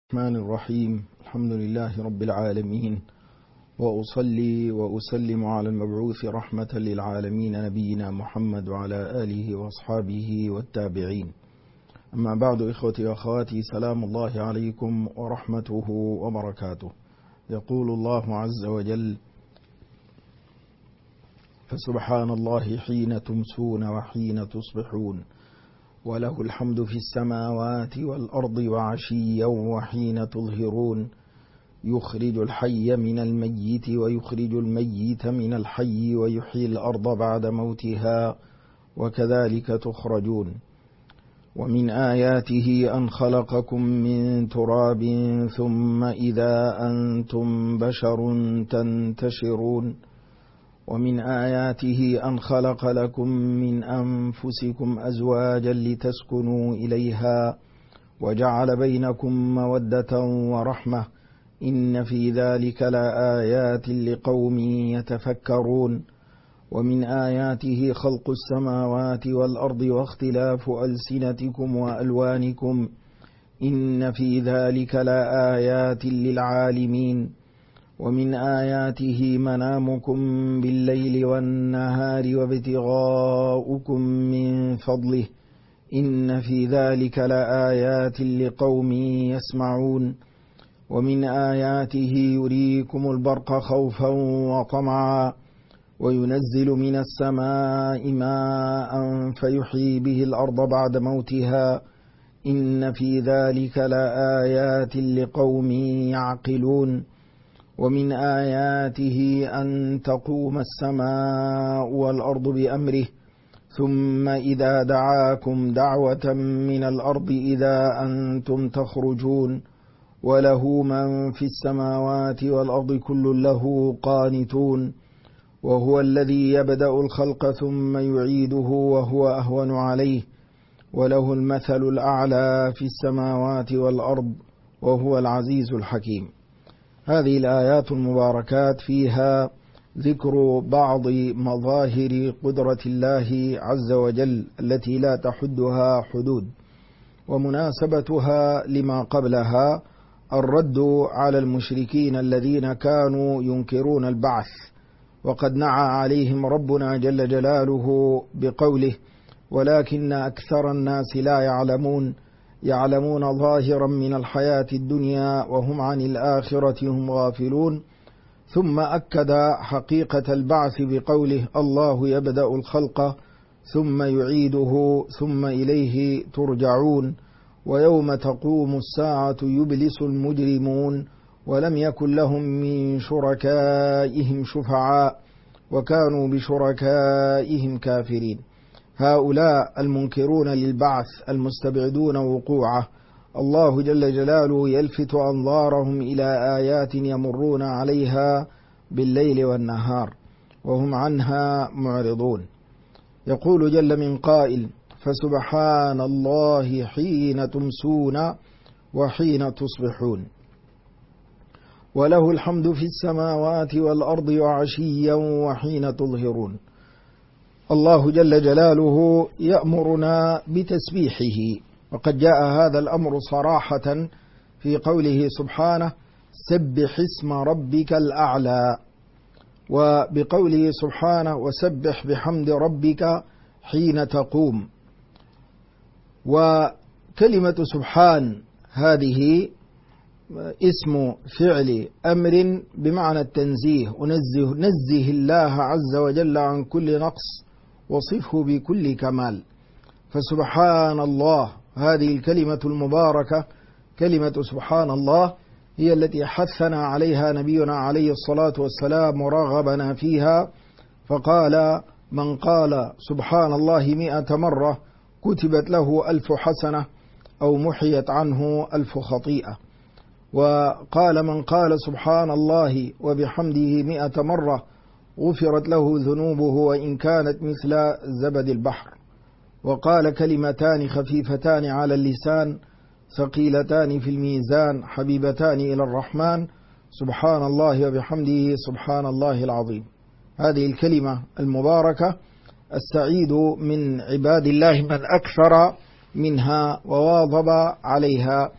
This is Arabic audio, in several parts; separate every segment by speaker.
Speaker 1: الرحمن الرحيم. الحمد لله رب العالمين، وأصلي وأسلم على المبعوث رحمة للعالمين نبينا محمد وعلى آله وأصحابه والتابعين. أما بعد، إخوتي وأخواتي، سلام الله عليكم ورحمته وبركاته. يقول الله عز وجل: فسبحان الله حين تمسون وحين تصبحون، وله الحمد في السماوات والأرض وعشيا وحين تظهرون، يخرج الحي من الميت ويخرج الميت من الحي ويحيي الأرض بعد موتها وكذلك تخرجون. ومن آياته أن خلقكم من تراب ثم إذا أنتم بشر تنتشرون. ومن آياته أن خلق لكم من أنفسكم أزواجا لتسكنوا إليها وجعل بينكم مودة ورحمة، إن في ذلك لآيات لقوم يتفكرون. ومن آياته خلق السماوات والأرض واختلاف ألسنتكم وألوانكم، إن في ذلك لآيات للعالمين. ومن آياته منامكم بالليل والنهار وابتغاؤكم من فضله، إن في ذلك لآيات لقوم يسمعون. ومن آياته يريكم البرق خوفا وطمعا، وينزل من السماء ماء فيحيي به الأرض بعد موتها، إن في ذلك لآيات لقوم يعقلون. ومن آياته أن تقوم السماء والأرض بأمره، ثم إذا دعاكم دعوة من الأرض إذا أنتم تخرجون، وله من في السماوات والأرض كل له قانتون. وهو الذي يبدأ الخلق ثم يعيده وهو أهون عليه، وله المثل الأعلى في السماوات والأرض وهو العزيز الحكيم. هذه الآيات المباركات فيها ذكر بعض مظاهر قدرة الله عز وجل التي لا تحدها حدود، ومناسبتها لما قبلها الرد على المشركين الذين كانوا ينكرون البعث، وقد نعى عليهم ربنا جل جلاله بقوله: ولكن أكثر الناس لا يعلمون ظاهرا من الحياة الدنيا وهم عن الآخرة هم غافلون. ثم أكد حقيقة البعث بقوله: الله يبدأ الخلق ثم يعيده ثم إليه ترجعون، ويوم تقوم الساعة يبلس المجرمون، ولم يكن لهم من شركائهم شفعاء وكانوا بشركائهم كافرين. هؤلاء المنكرون للبعث المستبعدون وقوعه، الله جل جلاله يلفت أنظارهم إلى آيات يمرون عليها بالليل والنهار وهم عنها معرضون. يقول جل من قائل: فسبحان الله حين تمسون وحين تصبحون، وله الحمد في السماوات والأرض وعشيا وحين تظهرون. الله جل جلاله يأمرنا بتسبيحه، وقد جاء هذا الأمر صراحة في قوله سبحانه: سبح اسم ربك الأعلى، وبقوله سبحانه: وسبح بحمد ربك حين تقوم. وكلمة سبحان هذه اسم فعل أمر بمعنى التنزيه، نزه الله عز وجل عن كل نقص وصفه بكل كمال. فسبحان الله هذه الكلمة المباركة، كلمة سبحان الله، هي التي حثنا عليها نبينا عليه الصلاة والسلام ورغبنا فيها، فقال: من قال سبحان الله 100 مرة كتبت له 1000 حسنة أو محيت عنه 1000 خطيئة. وقال: من قال سبحان الله وبحمده 100 مرة غفرت له ذنوبه وإن كانت مثل زبد البحر. وقال: كلمتان خفيفتان على اللسان ثقيلتان في الميزان حبيبتان إلى الرحمن، سبحان الله وبحمده سبحان الله العظيم. هذه الكلمة المباركة السعيد من عباد الله من أكثر منها وواظب عليها،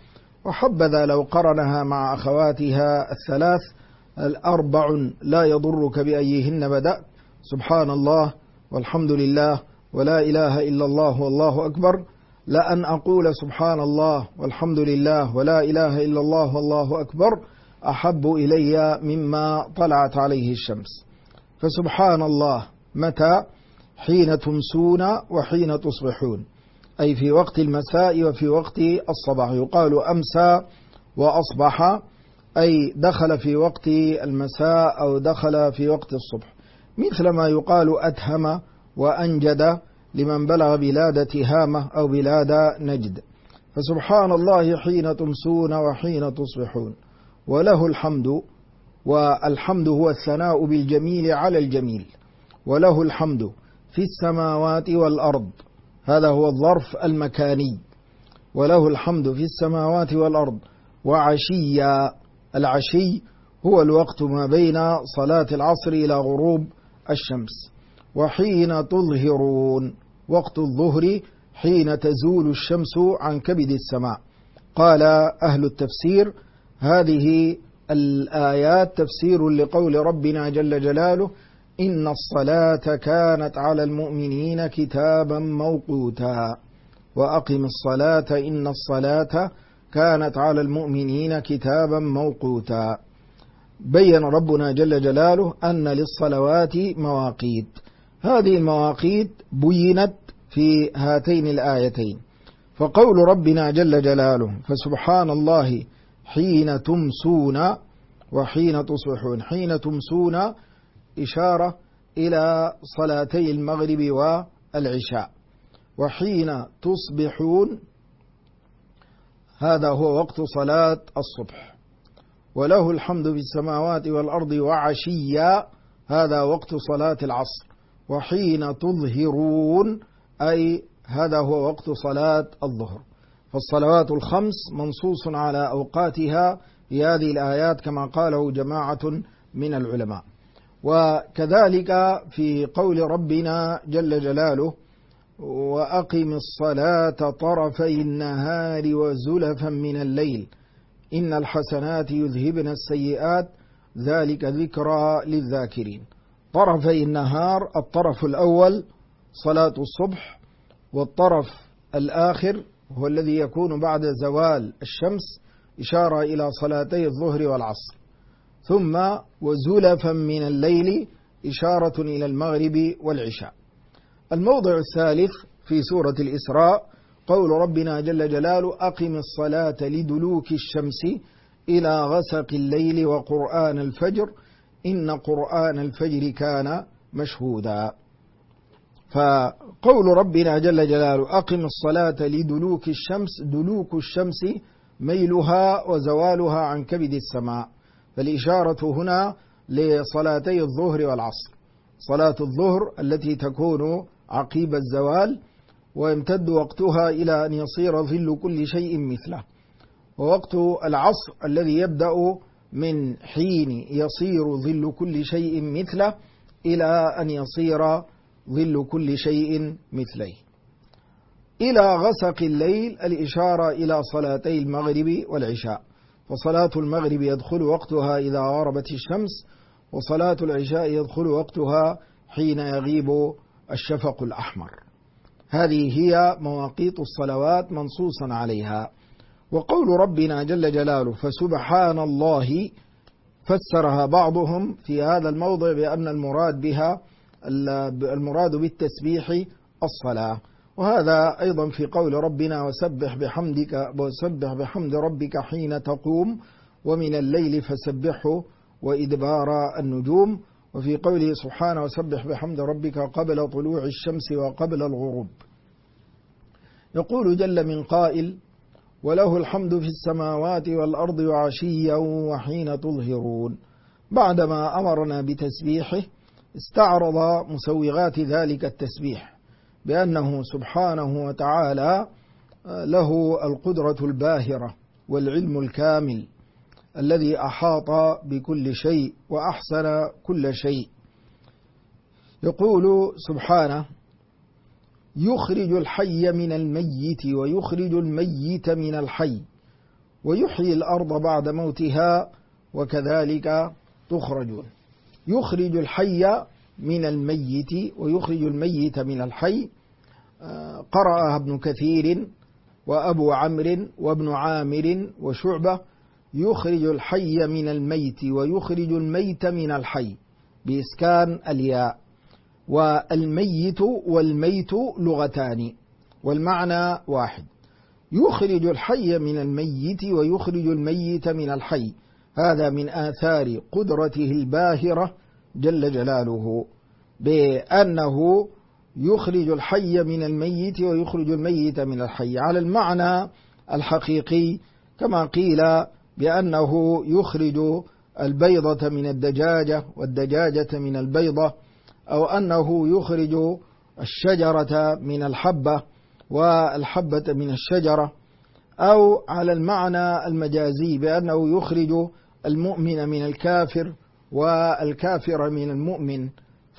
Speaker 1: وحبذا لو قرنها مع أخواتها الثلاث الأربع لا يضرك بأيهن بدأت، سبحان الله والحمد لله ولا إله إلا الله والله أكبر، لأن أقول سبحان الله والحمد لله ولا إله إلا الله والله أكبر أحب إلي مما طلعت عليه الشمس. فسبحان الله متى؟ حين تمسون وحين تصبحون، أي في وقت المساء وفي وقت الصباح. يقال أمسى وأصبح، أي دخل في وقت المساء أو دخل في وقت الصبح، مثل ما يقال أتهم وأنجد لمن بلغ بلاد تهامة أو بلاد نجد. فسبحان الله حين تمسون وحين تصبحون، وله الحمد، والحمد هو الثناء بالجميل على الجميل، وله الحمد في السماوات والأرض، هذا هو الظرف المكاني، وله الحمد في السماوات والأرض وعشيا. العشي هو الوقت ما بين صلاة العصر إلى غروب الشمس. وحين تظهرون، وقت الظهر حين تزول الشمس عن كبد السماء. قال أهل التفسير هذه الآيات تفسير لقول ربنا جل جلاله إن الصلاة كانت على المؤمنين كتابا موقوتا، وأقم الصلاة إن الصلاة كانت على المؤمنين كتابا موقوتا. بين ربنا جل جلاله أن للصلوات مواقيت، هذه المواقيت بينت في هاتين الآيتين. فقول ربنا جل جلاله فسبحان الله حين تمسون وحين تصبحون، حين تمسون إشارة إلى صلاتي المغرب والعشاء، وحين تصبحون هذا هو وقت صلاة الصبح. وله الحمد في السماوات والأرض وعشيا، هذا وقت صلاة العصر. وحين تظهرون أي هذا هو وقت صلاة الظهر. فالصلوات الخمس منصوص على أوقاتها في هذه الآيات كما قاله جماعة من العلماء. وكذلك في قول ربنا جل جلاله وأقم الصلاة طرفي النهار وزلفا من الليل إن الحسنات يذهبن السيئات ذلك ذكرى للذاكرين. طرفي النهار، الطرف الأول صلاة الصبح، والطرف الآخر هو الذي يكون بعد زوال الشمس، إشارة إلى صلاتي الظهر والعصر. ثم وزلفا من الليل إشارة إلى المغرب والعشاء. الموضع الثالث في سورة الإسراء قول ربنا جل جلاله أقم الصلاة لدلوك الشمس إلى غسق الليل وقرآن الفجر إن قرآن الفجر كان مشهودا. فقول ربنا جل جلاله أقم الصلاة لدلوك الشمس، دلوك الشمس ميلها وزوالها عن كبد السماء، فالإشارة هنا لصلاتي الظهر والعصر. صلاة الظهر التي تكون عقيب الزوال ويمتد وقتها إلى أن يصير ظل كل شيء مثله، ووقت العصر الذي يبدأ من حين يصير ظل كل شيء مثله إلى أن يصير ظل كل شيء مثليه. إلى غسق الليل الإشارة إلى صلاتي المغرب والعشاء، فصلاة المغرب يدخل وقتها إذا غربت الشمس، وصلاة العشاء يدخل وقتها حين يغيب الشفق الأحمر. هذه هي مواقيت الصلوات منصوصا عليها. وقول ربنا جل جلاله فسبحان الله فسرها بعضهم في هذا الموضع بأن المراد بالتسبيح الصلاة، وهذا أيضا في قول ربنا وسبح بحمد ربك حين تقوم ومن الليل فسبحه وإدبار النجوم، وفي قوله سبحانه وسبح بحمد ربك قبل طلوع الشمس وقبل الغروب. يقول جل من قائل وله الحمد في السماوات والأرض وعشيا وحين تظهرون. بعدما أمرنا بتسبيحه استعرض مسوغات ذلك التسبيح بأنه سبحانه وتعالى له القدرة الباهرة والعلم الكامل الذي أحاط بكل شيء وأحسن كل شيء. يقول سبحانه يخرج الحي من الميت ويخرج الميت من الحي ويحيي الأرض بعد موتها وكذلك تخرجون. يخرج الحي من الميت ويخرج الميت من الحي. قرأها ابن كثير وأبو عمرو وابن عامر وشعبة: يخرج الحي من الميت ويخرج الميت من الحي بإسكان الياء. والميت والميت لغتان والمعنى واحد. يخرج الحي من الميت ويخرج الميت من الحي، هذا من آثار قدرته الباهرة جل جلاله، بأنه يخرج الحي من الميت ويخرج الميت من الحي على المعنى الحقيقي، كما قيل بأنه يخرج البيضة من الدجاجة والدجاجة من البيضة، أو أنه يخرج الشجرة من الحبة والحبة من الشجرة، أو على المعنى المجازي بأنه يخرج المؤمن من الكافر والكافر من المؤمن.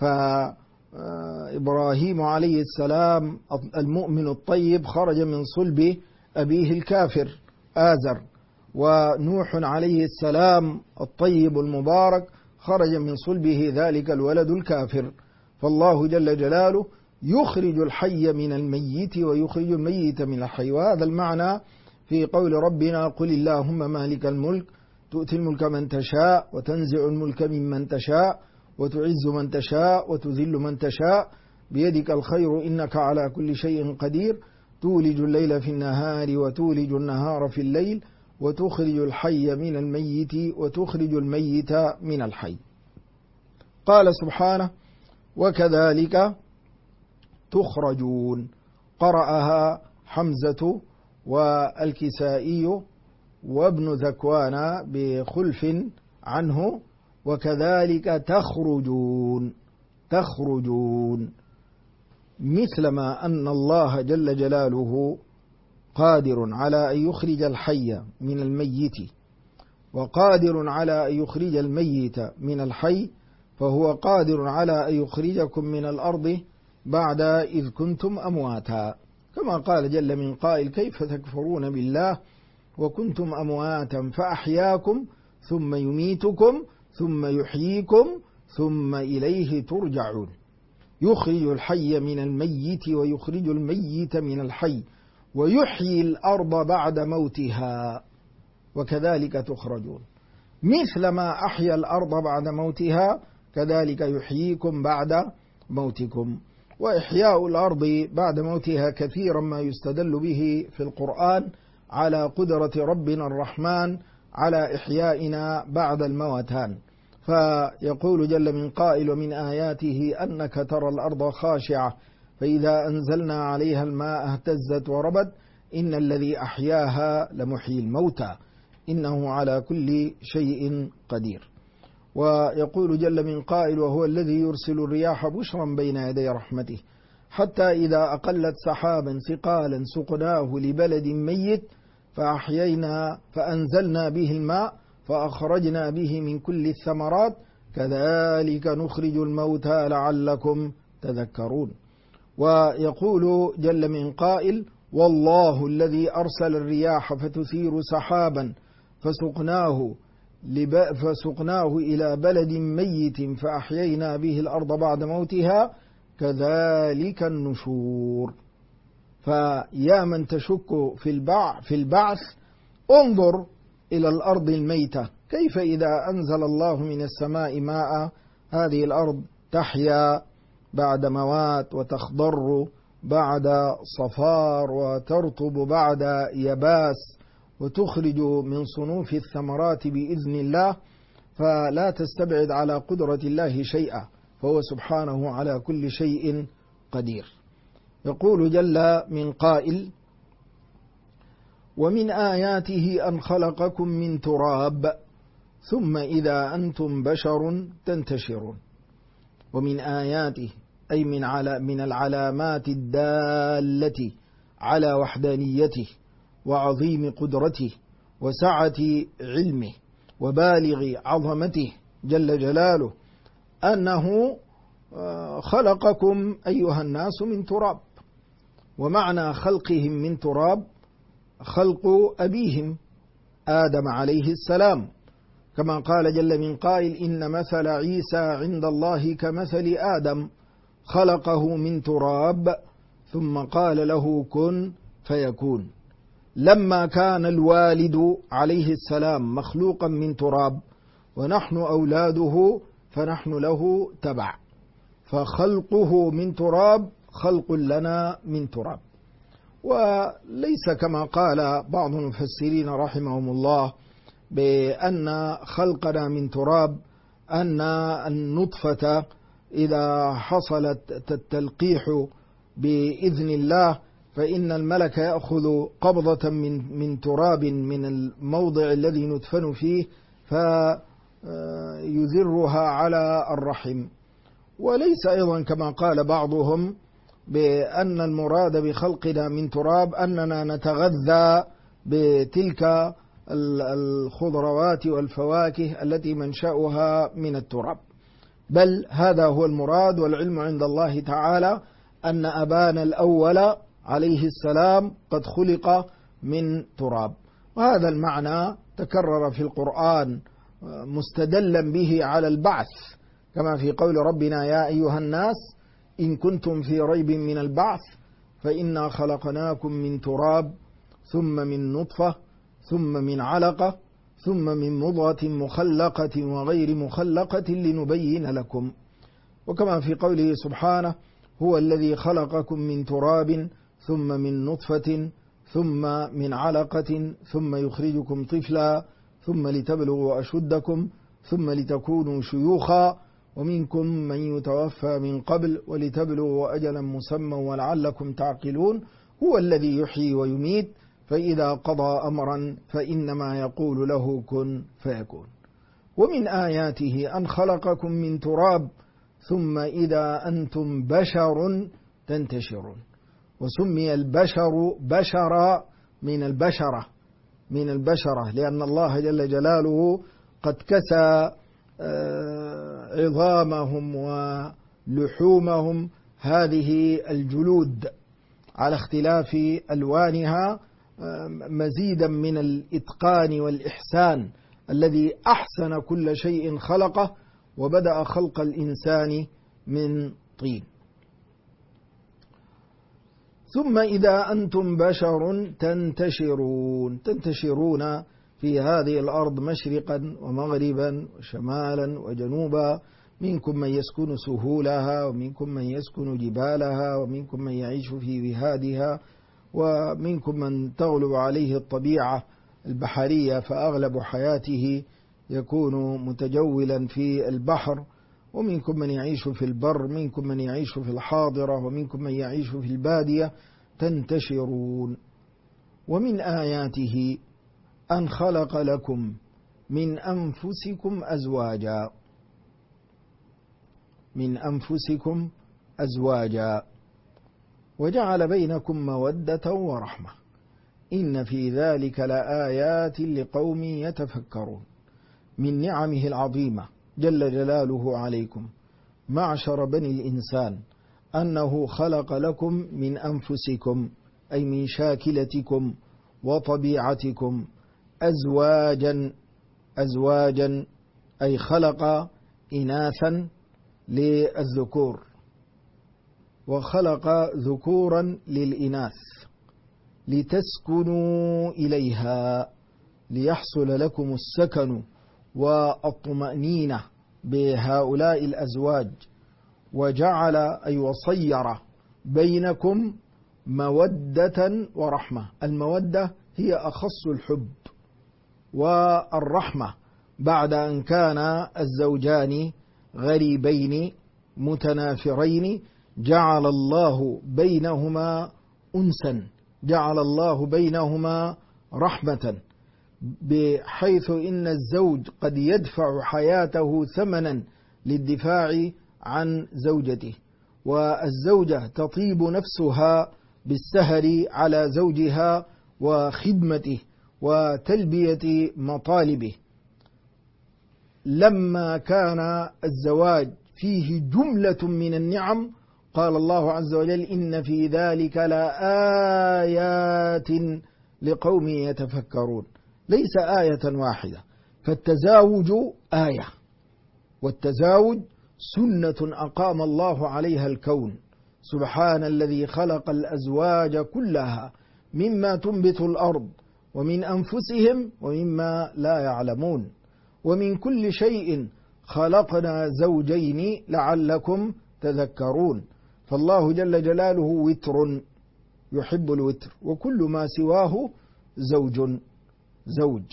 Speaker 1: فإبراهيم عليه السلام المؤمن الطيب خرج من صلب أبيه الكافر آزر، ونوح عليه السلام الطيب المبارك خرج من صلبه ذلك الولد الكافر. فالله جل جلاله يخرج الحي من الميت ويخرج الميت من الحي، وهذا المعنى في قول ربنا: قل اللهم مالك الملك تؤتي الملك من تشاء وتنزع الملك ممن تشاء وتعز من تشاء وتذل من تشاء بيدك الخير إنك على كل شيء قدير تولج الليل في النهار وتولج النهار في الليل وتخرج الحي من الميت وتخرج الميت من الحي. قال سبحانه: وكذلك تخرجون. قرأها حمزة والكسائي وابن ذكوان بخلف عنه: وكذلك تخرجون. تخرجون مثلما أن الله جل جلاله قادر على أن يخرج الحي من الميت وقادر على أن يخرج الميت من الحي، فهو قادر على أن يخرجكم من الأرض بعد إذ كنتم أمواتا، كما قال جل من قائل: كيف تكفرون بالله وكنتم أمواتا فأحياكم ثم يميتكم ثم يحييكم ثم إليه ترجعون. يخرج الحي من الميت ويخرج الميت من الحي ويحيي الأرض بعد موتها وكذلك تخرجون. مثل ما أحيا الأرض بعد موتها كذلك يحييكم بعد موتكم. وإحياء الأرض بعد موتها كثيرا ما يستدل به في القرآن على قدرة ربنا الرحمن على إحيائنا بعد الموتان. فيقول جل من قائل: ومن آياته أنك ترى الأرض خاشعة فإذا أنزلنا عليها الماء اهتزت وربت إن الذي أحياها لمحيي الموتى إنه على كل شيء قدير. ويقول جل من قائل: وهو الذي يرسل الرياح بشرا بين يدي رحمته حتى إذا أقلت سحابا ثقالا سقناه لبلد ميت فأحيينا فأنزلنا به الماء فأخرجنا به من كل الثمرات كذلك نخرج الموتى لعلكم تذكرون. ويقول جل من قائل: والله الذي أرسل الرياح فتثير سحابا فسقناه إلى بلد ميت فأحيينا به الأرض بعد موتها كذلك النشور. فيا من تشك في البعث انظر إلى الأرض الميتة، كيف إذا أنزل الله من السماء ماء هذه الأرض تحيا بعد موات وتخضر بعد صفار وترطب بعد يباس وتخرج من صنوف الثمرات بإذن الله، فلا تستبعد على قدرة الله شيئا، فهو سبحانه على كل شيء قدير. يقول جل من قائل: ومن آياته أن خلقكم من تراب ثم إذا أنتم بشر تنتشرون. ومن آياته أي من العلامات الدالة على وحدانيته وعظيم قدرته وسعة علمه وبالغ عظمته جل جلاله أنه خلقكم أيها الناس من تراب. ومعنى خلقهم من تراب خلق أبيهم آدم عليه السلام، كما قال جل من قائل: إن مثل عيسى عند الله كمثل آدم خلقه من تراب ثم قال له كن فيكون. لما كان الوالد عليه السلام مخلوقا من تراب ونحن أولاده فنحن له تبع، فخلقه من تراب خلق لنا من تراب. وليس كما قال بعض المفسرين رحمهم الله بأن خلقنا من تراب أن النطفة إذا حصلت التلقيح بإذن الله فإن الملك يأخذ قبضة من تراب من الموضع الذي ندفن فيه فيذرها على الرحم. وليس أيضا كما قال بعضهم بأن المراد بخلقنا من تراب أننا نتغذى بتلك الخضروات والفواكه التي منشأها من التراب، بل هذا هو المراد، والعلم عند الله تعالى أن أبانا الأول عليه السلام قد خلق من تراب. وهذا المعنى تكرر في القرآن مستدلا به على البعث، كما في قول ربنا: يا أيها الناس إن كنتم في ريب من البعث فإنا خلقناكم من تراب ثم من نطفة ثم من علقة ثم من مضغة مخلقة وغير مخلقة لنبين لكم. وكما في قوله سبحانه: هو الذي خلقكم من تراب ثم من نطفة ثم من علقة ثم يخرجكم طفلا ثم لتبلغوا أشدكم ثم لتكونوا شيوخا ومنكم من يتوفى من قبل ولتبلغوا أجلا مسمى ولعلكم تعقلون. هو الذي يحيي ويميت فإذا قضى أمرا فإنما يقول له كن فيكون. ومن آياته أن خلقكم من تراب ثم إذا أنتم بشر تنتشرون. وسمي البشر بشرا من البشرة لأن الله جل جلاله قد كسى عظامهم ولحومهم هذه الجلود على اختلاف ألوانها مزيدا من الإتقان والإحسان الذي أحسن كل شيء خلقه، وبدأ خلق الإنسان من طين. ثم إذا أنتم بشر تنتشرون في هذه الأرض مشرقا ومغربا وشمالا وجنوبا، منكم من يسكن سهولها ومنكم من يسكن جبالها ومنكم من يعيش في وهادها ومنكم من تغلب عليه الطبيعة البحرية فأغلب حياته يكون متجولا في البحر، ومنكم من يعيش في البر، منكم من يعيش في الحاضرة ومنكم من يعيش في البادية. تنتشرون. ومن آياته أن خلق لكم من أنفسكم أزواجا وجعل بينكم مودة ورحمة إن في ذلك لآيات لقوم يتفكرون. من نعمه العظيمة جل جلاله عليكم معشر بني الإنسان أنه خلق لكم من أنفسكم أي من شاكلتكم وطبيعتكم أزواجا أي خلق إناثا للذكور وخلق ذكورا للإناث لتسكنوا إليها ليحصل لكم السكن والطمأنينة بهؤلاء الأزواج، وجعل أي وصير بينكم مودة ورحمة. المودة هي أخص الحب، والرحمة بعد أن كان الزوجان غريبين متنافرين جعل الله بينهما أنسا، جعل الله بينهما رحمة، بحيث إن الزوج قد يدفع حياته ثمنا للدفاع عن زوجته، والزوجة تطيب نفسها بالسهر على زوجها وخدمته وتلبية مطالبه. لما كان الزواج فيه جملة من النعم قال الله عز وجل إن في ذلك لآيات لقوم يتفكرون. ليس آية واحدة. فالتزاوج آية، والتزاوج سنة أقام الله عليها الكون. سبحان الذي خلق الأزواج كلها مما تنبت الأرض ومن أنفسهم ومما لا يعلمون، ومن كل شيء خلقنا زوجين لعلكم تذكرون. فالله جل جلاله وتر يحب الوتر، وكل ما سواه زوج.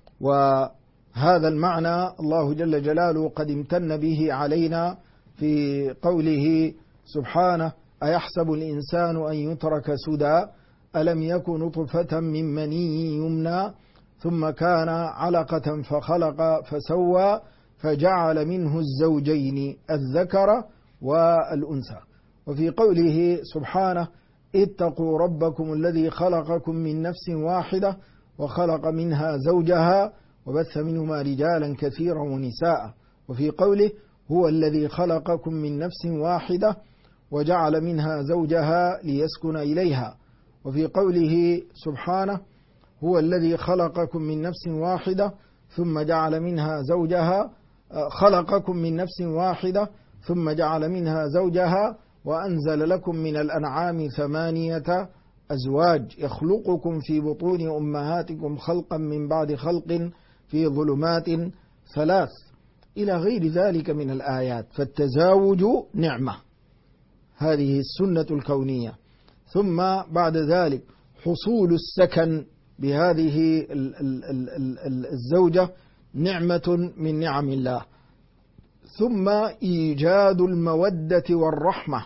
Speaker 1: وهذا المعنى الله جل جلاله قد امتن به علينا في قوله سبحانه: أيحسب الإنسان أن يترك سدى ألم يكن نطفة من مني يمنى ثم كان علقة فخلق فسوى فجعل منه الزوجين الذكر والأنثى. وفي قوله سبحانه: اتقوا ربكم الذي خلقكم من نفس واحدة وخلق منها زوجها وبث منهما رجالا كثيرا ونساء. وفي قوله: هو الذي خلقكم من نفس واحدة وجعل منها زوجها ليسكن إليها. وفي قوله سبحانه: هو الذي خلقكم من نفس واحدة ثم جعل منها زوجها، خلقكم من نفس واحدة ثم جعل منها زوجها وأنزل لكم من الأنعام 8 أزواج يخلقكم في بطون أمهاتكم خلقا من بعد خلق في ظلمات 3 إلى غير ذلك من الآيات. فالتزاوج نعمة، هذه السنة الكونية. ثم بعد ذلك حصول السكن بهذه الزوجة نعمة من نعم الله. ثم إيجاد المودة والرحمة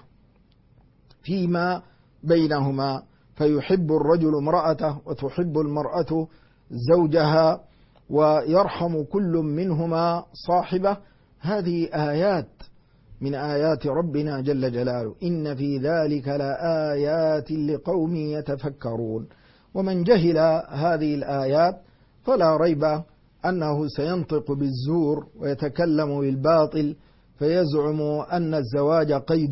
Speaker 1: فيما بينهما، فيحب الرجل امرأته وتحب المرأة زوجها ويرحم كل منهما صاحبه. هذه آيات من آيات ربنا جل جلاله. إن في ذلك لآيات لقوم يتفكرون. ومن جهل هذه الآيات فلا ريب أنه سينطق بالزور ويتكلم بالباطل، فيزعم أن الزواج قيد،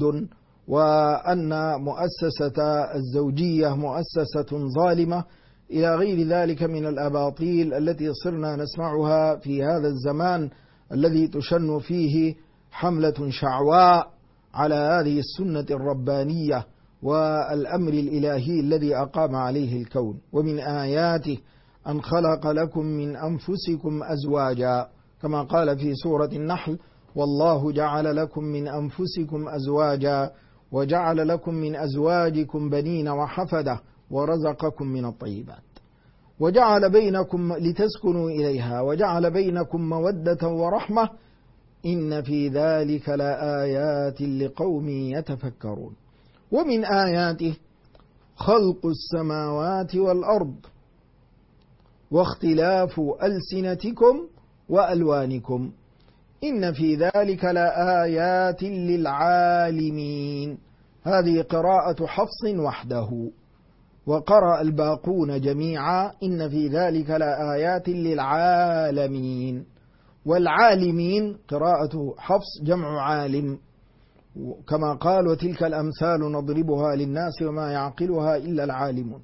Speaker 1: وأن مؤسسة الزوجية مؤسسة ظالمة، إلى غير ذلك من الأباطيل التي صرنا نسمعها في هذا الزمان الذي تشن فيه حملة شعواء على هذه السنة الربانية والأمر الإلهي الذي أقام عليه الكون. ومن آياته أن خلق لكم من أنفسكم أزواجا، كما قال في سورة النحل: والله جعل لكم من أنفسكم أزواجا وجعل لكم من أزواجكم بنين وحفدة ورزقكم من الطيبات وجعل بينكم لتسكنوا إليها وجعل بينكم مودة ورحمة إن في ذلك لآيات لقوم يتفكرون. ومن آياته خلق السماوات والأرض واختلاف ألسنتكم وألوانكم إن في ذلك لآيات للعالمين. هذه قراءة حفص وحده، وقرأ الباقون جميعا إن في ذلك لآيات للعالمين. والعالمين قراءة حفص جمع عالم، كما قال: وتلك الأمثال نضربها للناس وما يعقلها إلا العالمون.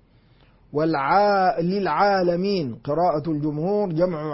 Speaker 1: للعالمين قراءة الجمهور جمع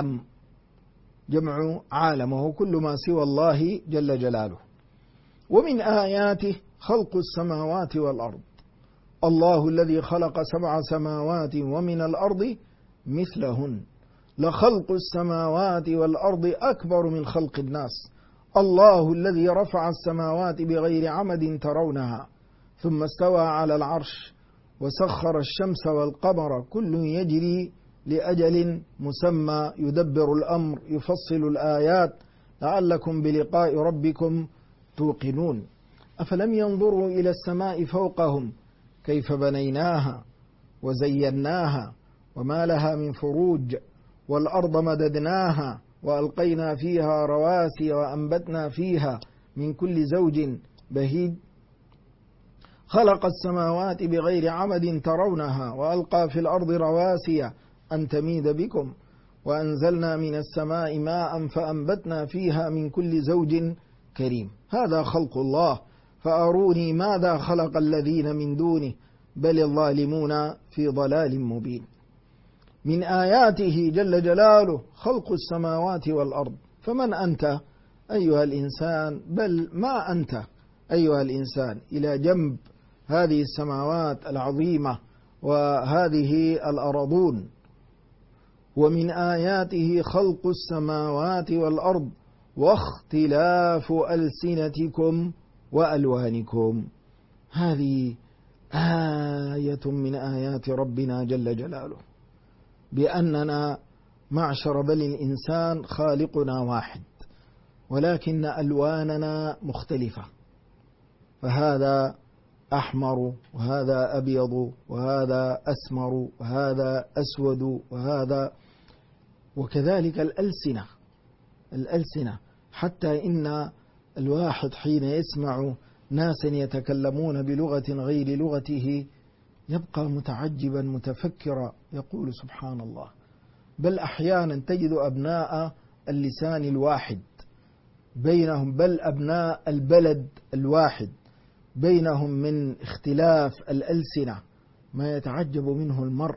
Speaker 1: عالم، وهو كل ما سوى الله جل جلاله. ومن آياته خلق السماوات والأرض. الله الذي خلق 7 سماوات ومن الأرض مثلهن لخلق السماوات والأرض أكبر من خلق الناس. الله الذي رفع السماوات بغير عمد ترونها ثم استوى على العرش وسخر الشمس والقمر كل يجري لأجل مسمى يدبر الأمر يفصل الآيات لعلكم بلقاء ربكم توقنون. أفلم ينظروا إلى السماء فوقهم كيف بنيناها وزيناها وما لها من فروج والأرض مددناها وألقينا فيها رواسي وأنبتنا فيها من كل زوج بهيج خلق السماوات بغير عمد ترونها وألقى في الأرض رواسي أن تميد بكم وأنزلنا من السماء ماء فأنبتنا فيها من كل زوج كريم. هذا خلق الله، فأروني ماذا خلق الذين من دونه بل الظالمون في ضلال مبين. من آياته جل جلاله خلق السماوات والأرض. فمن أنت أيها الإنسان؟ بل ما أنت أيها الإنسان إلى جنب هذه السماوات العظيمة وهذه الأرضون. ومن آياته خلق السماوات والأرض واختلاف ألسنتكم وألوانكم. هذه آية من آيات ربنا جل جلاله، بأننا معشر بني الإنسان خالقنا واحد، ولكن ألواننا مختلفة، فهذا أحمر وهذا أبيض وهذا أسمر وهذا أسود وكذلك الألسنة حتى إن الواحد حين يسمع ناسا يتكلمون بلغة غير لغته يبقى متعجبا متفكرا، يقول سبحان الله. بل أحيانا تجد أبناء اللسان الواحد بينهم، بل أبناء البلد الواحد بينهم من اختلاف الألسنة ما يتعجب منه المرء،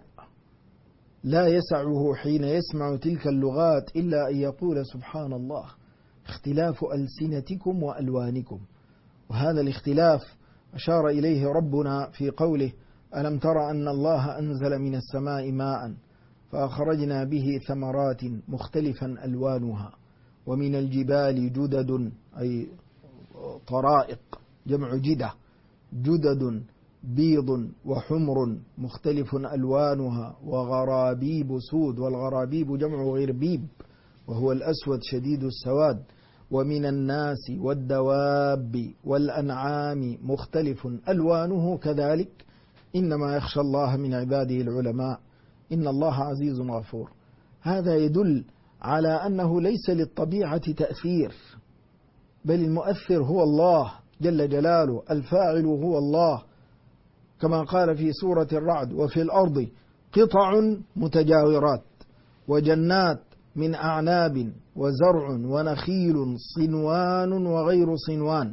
Speaker 1: لا يسعه حين يسمع تلك اللغات إلا أن يقول سبحان الله، اختلاف ألسنتكم وألوانكم. وهذا الاختلاف أشار إليه ربنا في قوله: ألم تر أن الله أنزل من السماء ماء فأخرجنا به ثمرات مختلفا ألوانها ومن الجبال جدد، أي طرائق جمع جدة، جدد بيض وحمر مختلف ألوانها وغرابيب سود، والغرابيب جمع غربيب وهو الأسود شديد السواد. ومن الناس والدواب والأنعام مختلف ألوانه كذلك، إنما يخشى الله من عباده العلماء إن الله عزيز غفور. هذا يدل على أنه ليس للطبيعة تأثير، بل المؤثر هو الله جل جلاله، الفاعل هو الله، كما قال في سورة الرعد: وفي الأرض قطع متجاورات وجنات من أعناب وزرع ونخيل صنوان وغير صنوان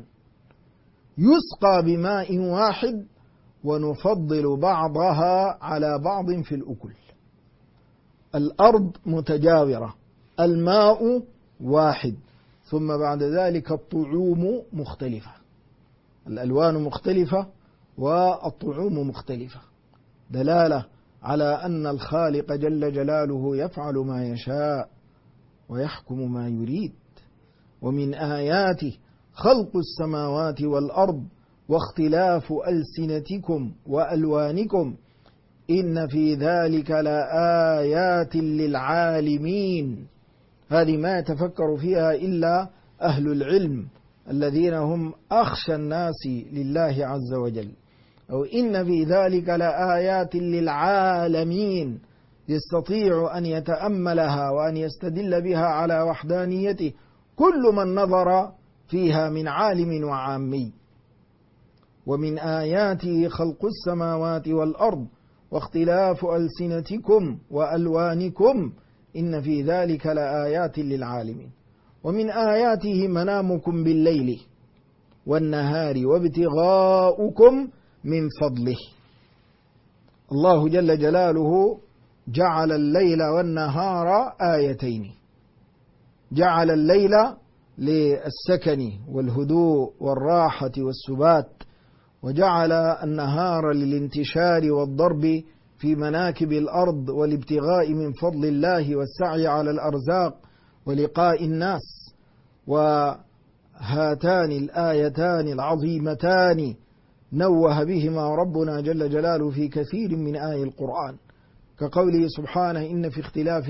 Speaker 1: يسقى بماء واحد ونفضل بعضها على بعض في الأكل. الأرض متجاورة، الماء واحد، ثم بعد ذلك الطعوم مختلفة، الألوان مختلفة والطعوم مختلفة، دلالة على أن الخالق جل جلاله يفعل ما يشاء ويحكم ما يريد. ومن آياته خلق السماوات والأرض واختلاف ألسنتكم وألوانكم إن في ذلك لآيات للعالمين. هذه ما يتفكر فيها إلا أهل العلم الذين هم أخشى الناس لله عز وجل. أو إن في ذلك لآيات للعالمين، يستطيع أن يتأملها وأن يستدل بها على وحدانيته كل من نظر فيها من عالم وعامي. ومن آياته خلق السماوات والأرض واختلاف ألسنتكم وألوانكم إن في ذلك لآيات للعالمين. ومن آياته منامكم بالليل والنهار وابتغاؤكم من فضله. الله جل جلاله جعل الليل والنهار آيتين، جعل الليل للسكن والهدوء والراحة والسبات، وجعل النهار للانتشار والضرب في مناكب الأرض والابتغاء من فضل الله والسعي على الأرزاق ولقاء الناس. وهاتان الآيتان العظيمتان نوه بهما ربنا جل جلاله في كثير من آي القرآن، كقوله سبحانه: إن في اختلاف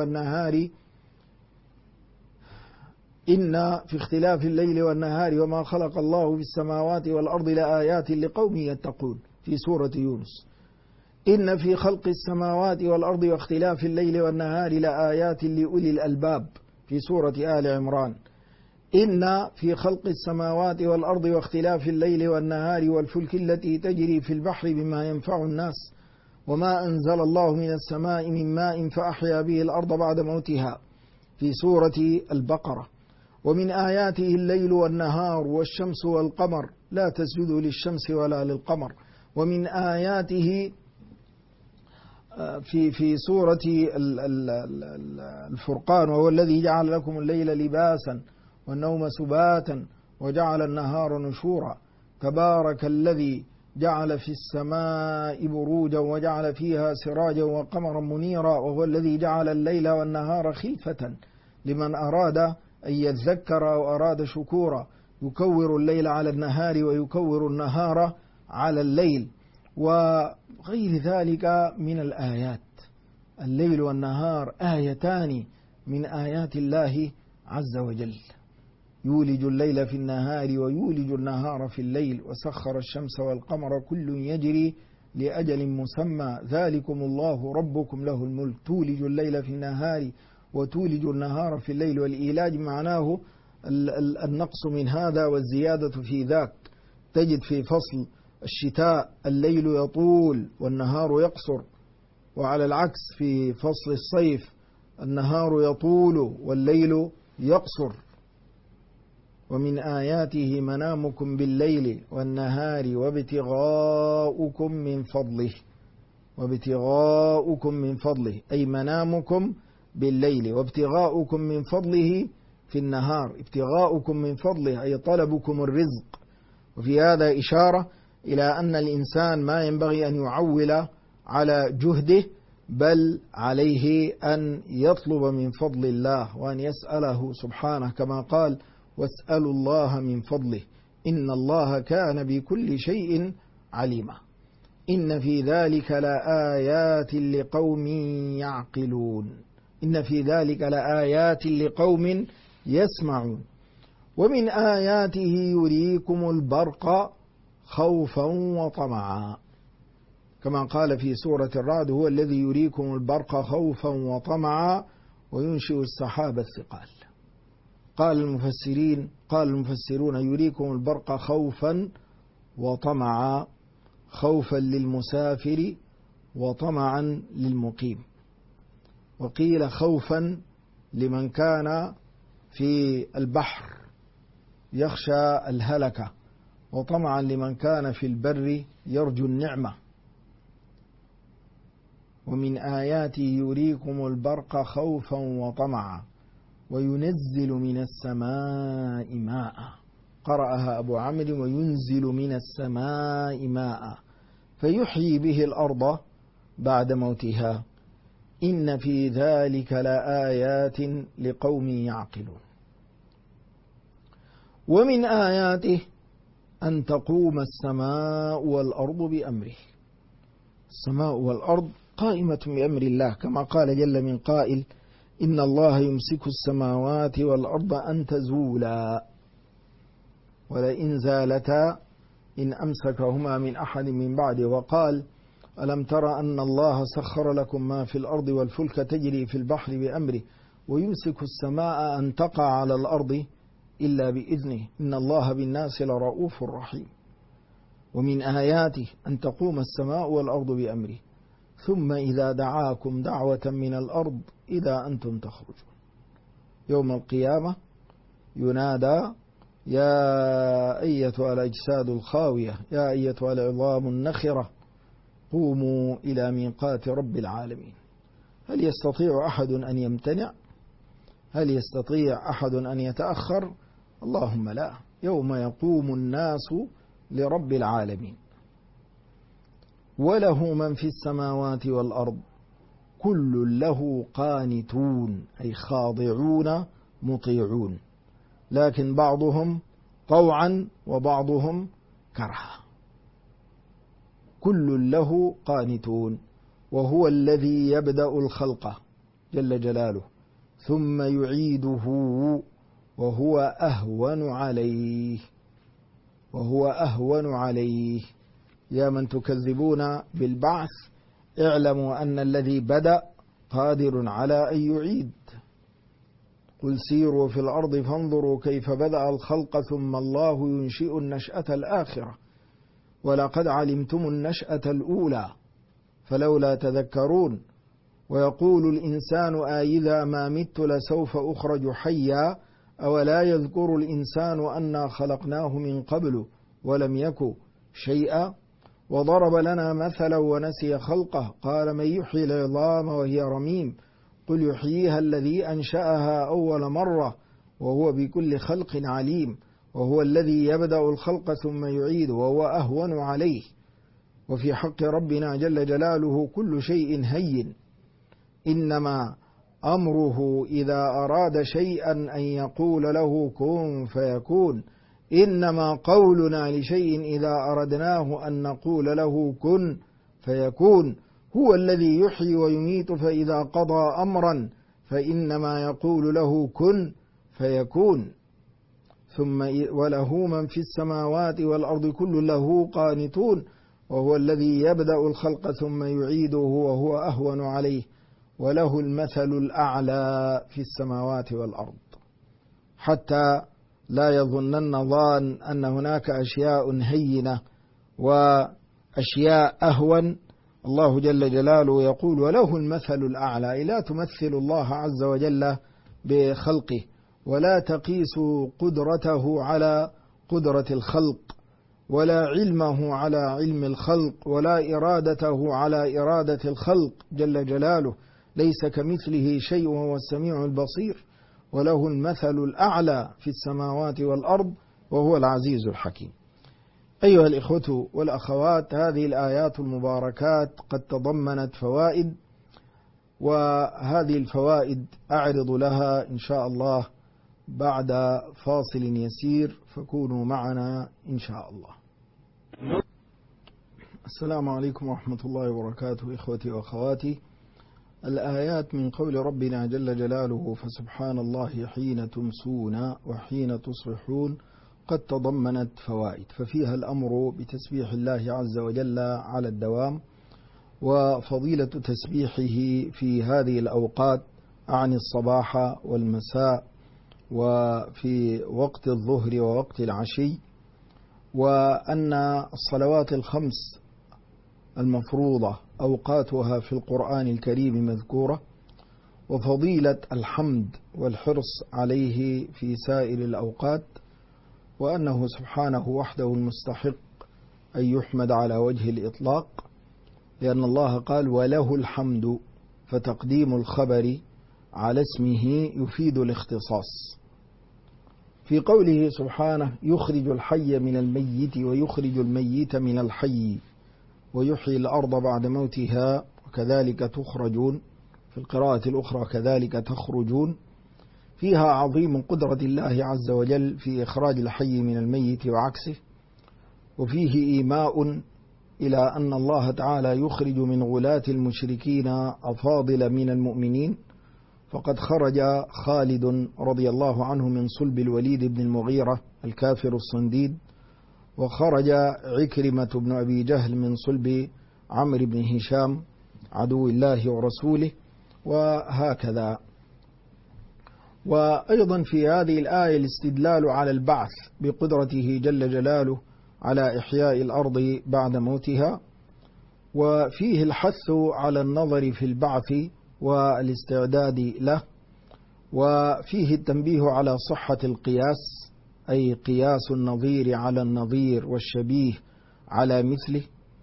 Speaker 1: الليل والنهار وما خلق الله في السماوات والأرض لآيات لقوم يتقون، في سورة يونس. إن في خلق السماوات والأرض واختلاف الليل والنهار لآيات لأولي الألباب، في سورة آل عمران. إن في خلق السماوات والأرض واختلاف الليل والنهار والفلك التي تجري في البحر بما ينفع الناس وما أنزل الله من السماء من ماء فأحيا به الأرض بعد موتها، في سورة البقرة. ومن آياته الليل والنهار والشمس والقمر لا تسجدوا للشمس ولا للقمر. ومن آياته في سورة الفرقان: وهو الذي جعل لكم الليل لباسا والنوم سباتا وجعل النهار نشورا تبارك الذي جعل في السماء بروجا وجعل فيها سراجا وقمرا منيرا وهو الذي جعل الليل والنهار خلفة لمن أراد أن يذكر أو أراد شكورا يكور الليل على النهار ويكور النهار على الليل وغير ذلك من الآيات. الليل والنهار آيتان من آيات الله عز وجل. يولج الليل في النهار ويولج النهار في الليل وسخر الشمس والقمر كل يجري لأجل مسمى ذلكم الله ربكم له الملك تولج الليل في النهار وتولج النهار في الليل. والإيلاج معناه النقص من هذا والزيادة في ذاك. تجد في فصل الشتاء الليل يطول والنهار يقصر، وعلى العكس في فصل الصيف النهار يطول والليل يقصر. ومن آياته منامكم بالليل والنهار وابتغاؤكم من فضله أي منامكم بالليل وابتغاؤكم من فضله في النهار. ابتغاؤكم من فضله أي طلبكم الرزق. وفي هذا إشارة إلى أن الإنسان ما ينبغي أن يعول على جهده، بل عليه أن يطلب من فضل الله وأن يسأله سبحانه، كما قال: واسألوا الله من فضله إن الله كان بكل شيء عليما. إن في ذلك لآيات لقوم يعقلون. إن في ذلك لآيات لقوم يسمعون. ومن آياته يريكم البرق خوفا وطمعا، كما قال في سورة الرعد: هو الذي يريكم البرق خوفا وطمعا وينشئ السحاب الثقال. قال المفسرون: يريكم البرق خوفا وطمعا، خوفا للمسافر وطمعا للمقيم. وقيل خوفا لمن كان في البحر يخشى الهلكة، وطمعا لمن كان في البر يرجو النعمة. ومن آياته يريكم البرق خوفا وطمعا وينزل من السماء ماء. قرأها أبو عمرو: وينزل من السماء ماء فيحيي به الأرض بعد موتها إن في ذلك لآيات لقوم يعقلون. ومن آياته أن تقوم السماء والأرض بأمره. السماء والأرض قائمة بأمر الله، كما قال جل من قائل: إن الله يمسك السماوات والأرض أن تزولا ولئن زالتا إن أمسكهما من أحد من بعده. وقال: ألم تر أن الله سخر لكم ما في الأرض والفلك تجري في البحر بأمره ويمسك السماء أن تقع على الأرض إلا بإذنه إن الله بالناس لرؤوف رحيم. ومن آياته أن تقوم السماء والأرض بأمره ثم إذا دعاكم دعوة من الأرض إذا أنتم تخرجون. يوم القيامة ينادى: يا أيتها الأجساد الخاوية يا أيتها العظام النخرة قوموا إلى ميقات رب العالمين. هل يستطيع أحد أن يمتنع؟ هل يستطيع أحد أن يتأخر؟ اللهم لا. يوم يقوم الناس لرب العالمين. وله من في السماوات والأرض كل له قانتون أي خاضعون مطيعون، لكن بعضهم طوعا وبعضهم كرها. كل له قانتون وهو الذي يبدأ الخلق جل جلاله ثم يعيده وهو أهون عليه. يا من تكذبون بالبعث اعلموا أن الذي بدأ قادر على أن يعيد. قل سيروا في الأرض فانظروا كيف بدأ الخلق ثم الله ينشئ النشأة الآخرة ولقد علمتم النشأة الأولى فلولا تذكرون. ويقول الإنسان أإذا ما مت لسوف أخرج حيا أولا يذكر الإنسان أنا خلقناه من قبل ولم يك شيئا. وضرب لنا مثلا ونسي خلقه قال من يحيي العظام وهي رميم قل يحييها الذي أنشأها أول مرة وهو بكل خلق عليم وهو الذي يبدأ الخلق ثم يعيد وهو أهون عليه وفي حق ربنا جل جلاله كل شيء هين إنما أمره إذا أراد شيئا أن يقول له كن فيكون إنما قولنا لشيء إذا أردناه أن نقول له كن فيكون هو الذي يحيي ويميت فإذا قضى أمرا فإنما يقول له كن فيكون ثم وله من في السماوات والأرض كل له قانتون وهو الذي يبدأ الخلق ثم يعيده وهو أهون عليه وله المثل الأعلى في السماوات والأرض حتى لا يظنن ظان أن هناك أشياء هينة وأشياء أهون. الله جل جلاله يقول وله المثل الأعلى لا تمثل الله عز وجل بخلقه ولا تقيس قدرته على قدرة الخلق ولا علمه على علم الخلق ولا إرادته على إرادة الخلق جل جلاله ليس كمثله شيء وهو السميع البصير وله المثل الأعلى في السماوات والأرض وهو العزيز الحكيم. أيها الإخوة والأخوات هذه الآيات المباركات قد تضمنت فوائد وهذه الفوائد أعرض لها إن شاء الله بعد فاصل يسير فكونوا معنا إن شاء الله. السلام عليكم ورحمة الله وبركاته إخوتي وأخواتي. الآيات من قول ربنا جل جلاله فسبحان الله حين تمسون وحين تصبحون قد تضمنت فوائد ففيها الأمر بتسبيح الله عز وجل على الدوام وفضيلة تسبيحه في هذه الأوقات عن الصباح والمساء وفي وقت الظهر ووقت العشي وأن الصلوات الخمس المفروضة أوقاتها في القرآن الكريم مذكورة وفضيلة الحمد والحرص عليه في سائر الأوقات وأنه سبحانه وحده المستحق أن يحمد على وجه الإطلاق لأن الله قال وله الحمد فتقديم الخبر على اسمه يفيد الاختصاص. في قوله سبحانه يخرج الحي من الميت ويخرج الميت من الحي ويحيي الأرض بعد موتها وكذلك تخرجون في القراءة الأخرى كذلك تخرجون فيها عظيم قدرة الله عز وجل في إخراج الحي من الميت وعكسه وفيه إيماء إلى أن الله تعالى يخرج من غلاة المشركين أفاضل من المؤمنين فقد خرج خالد رضي الله عنه من صلب الوليد بن المغيرة الكافر الصنديد وخرج عكرمة بن أبي جهل من صلب عمرو بن هشام عدو الله ورسوله وهكذا. وأيضا في هذه الآية الاستدلال على البعث بقدرته جل جلاله على إحياء الأرض بعد موتها وفيه الحث على النظر في البعث والاستعداد له وفيه التنبيه على صحة القياس أي قياس النظير على النظير والشبيه على مثله.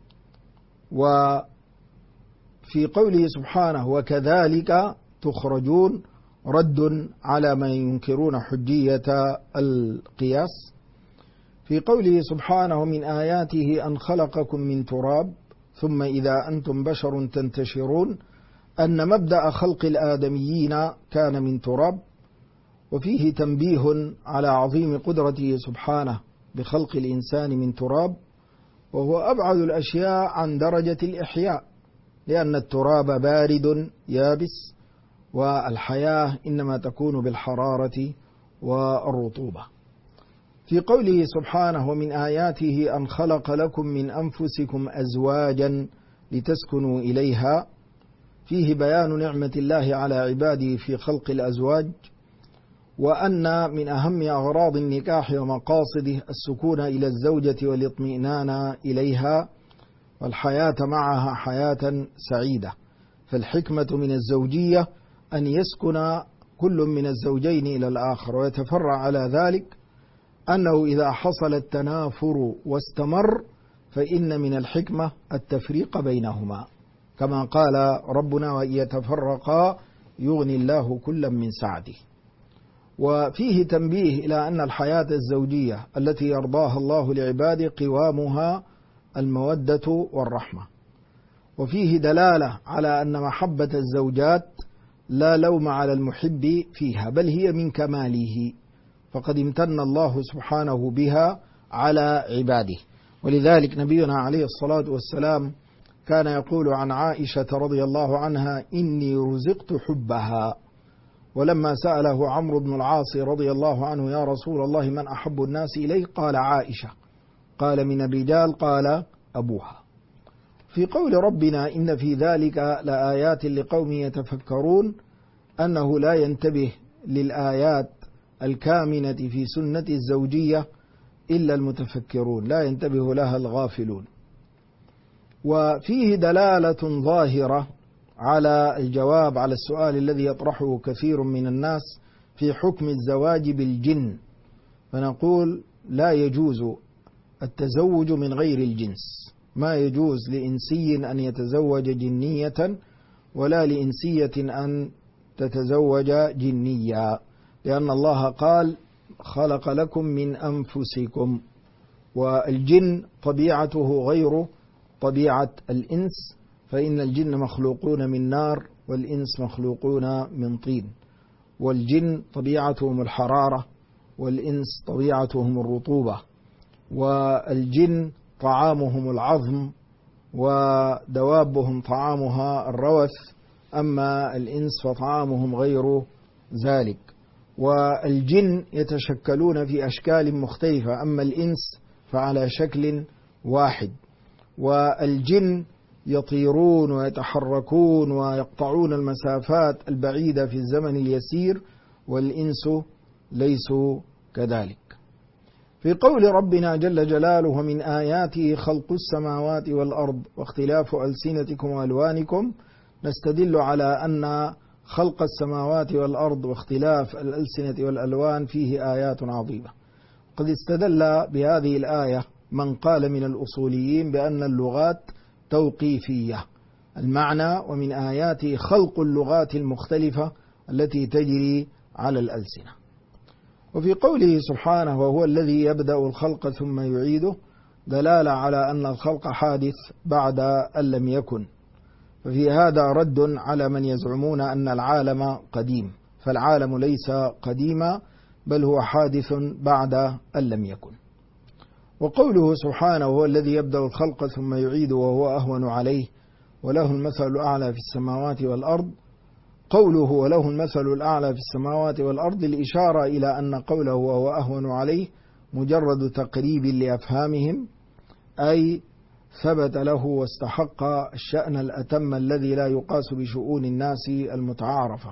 Speaker 1: وفي قوله سبحانه وكذلك تخرجون رد على من ينكرون حجية القياس. في قوله سبحانه من آياته أن خلقكم من تراب ثم إذا أنتم بشر تنتشرون أن مبدأ خلق الآدميين كان من تراب وفيه تنبيه على عظيم قدرته سبحانه بخلق الإنسان من تراب وهو أبعد الأشياء عن درجة الإحياء لأن التراب بارد يابس والحياة إنما تكون بالحرارة والرطوبة. في قوله سبحانه ومن آياته أن خلق لكم من أنفسكم أزواجا لتسكنوا إليها فيه بيان نعمة الله على عباده في خلق الأزواج وأن من أهم أغراض النكاح ومقاصده السكون إلى الزوجة والاطمئنان إليها والحياة معها حياة سعيدة. فالحكمة من الزوجية أن يسكن كل من الزوجين إلى الآخر ويتفرع على ذلك أنه إذا حصل التنافر واستمر فإن من الحكمة التفريق بينهما، كما قال ربنا: وإن يتفرقا يغني الله كلا من سعته. وفيه تنبيه إلى أن الحياة الزوجية التي يرضاها الله لعباده قوامها المودة والرحمة، وفيه دلالة على أن محبة الزوجات لا لوم على المحب فيها، بل هي من كماله، فقد امتن الله سبحانه بها على عباده. ولذلك نبينا عليه الصلاة والسلام كان يقول عن عائشة رضي الله عنها: إني رزقت حبها. ولما سأله عمرو بن العاص رضي الله عنه: يا رسول الله من أحب الناس إليه؟ قال: عائشة. قال: من الرجال؟ قال: أبوها. في قول ربنا: إن في ذلك لآيات لقوم يتفكرون، أنه لا ينتبه للآيات الكامنة في سنة الزوجية إلا المتفكرون، لا ينتبه لها الغافلون. وفيه دلالة ظاهرة على الجواب على السؤال الذي يطرحه كثير من الناس في حكم الزواج بالجن، فنقول: لا يجوز التزوج من غير الجنس، ما يجوز لإنسي أن يتزوج جنية، ولا لإنسية أن تتزوج جنيا، لأن الله قال: خلق لكم من أنفسكم. والجن طبيعته غير طبيعة الإنس، فإن الجن مخلوقون من نار والإنس مخلوقون من طين، والجن طبيعتهم الحرارة والإنس طبيعتهم الرطوبة، والجن طعامهم العظم ودوابهم طعامها الروث، أما الإنس فطعامهم غير ذلك. والجن يتشكلون في أشكال مختلفة، أما الإنس فعلى شكل واحد. والجن يطيرون ويتحركون ويقطعون المسافات البعيدة في الزمن اليسير، والإنس ليسوا كذلك. في قول ربنا جل جلاله: من آياته خلق السماوات والأرض واختلاف ألسنتكم وألوانكم، نستدل على أن خلق السماوات والأرض واختلاف الألسنة والألوان فيه آيات عظيمة. قد استدل بهذه الآية من قال من الأصوليين بأن اللغات توقيفية المعنى، ومن آياته خلق اللغات المختلفة التي تجري على الألسنة. وفي قوله سبحانه: وهو الذي يبدأ الخلق ثم يعيده، دلالة على أن الخلق حادث بعد أن لم يكن. ففي هذا رد على من يزعمون أن العالم قديم، فالعالم ليس قديما، بل هو حادث بعد أن لم يكن. وقوله سبحانه: هو الذي يبدأ الخلق ثم يعيده وهو أهون عليه وله المثل الأعلى في السماوات والأرض، قوله وله المثل الأعلى في السماوات والأرض الإشارة إلى أن قوله وهو أهون عليه مجرد تقريب لأفهامهم، أي ثبت له واستحق الشأن الأتم الذي لا يقاس بشؤون الناس المتعارفة.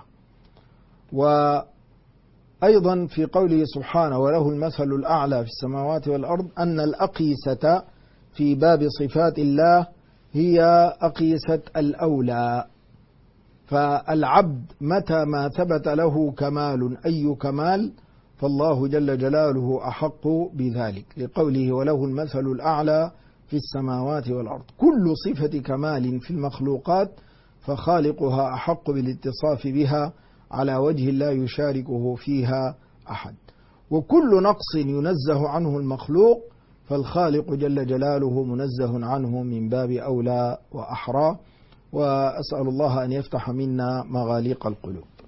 Speaker 1: وأيضا في قوله سبحانه: وله المثل الأعلى في السماوات والأرض، أن الأقيسة في باب صفات الله هي أقيسة الأولى، فالعبد متى ما ثبت له كمال، أي كمال، فالله جل جلاله أحق بذلك، لقوله وله المثل الأعلى في السماوات والأرض. كل صفة كمال في المخلوقات فخالقها أحق بالاتصاف بها على وجه لا يشاركه فيها أحد، وكل نقص ينزه عنه المخلوق فالخالق جل جلاله منزه عنه من باب أولى وأحرى. وأسأل الله أن يفتح منا مغاليق القلوب.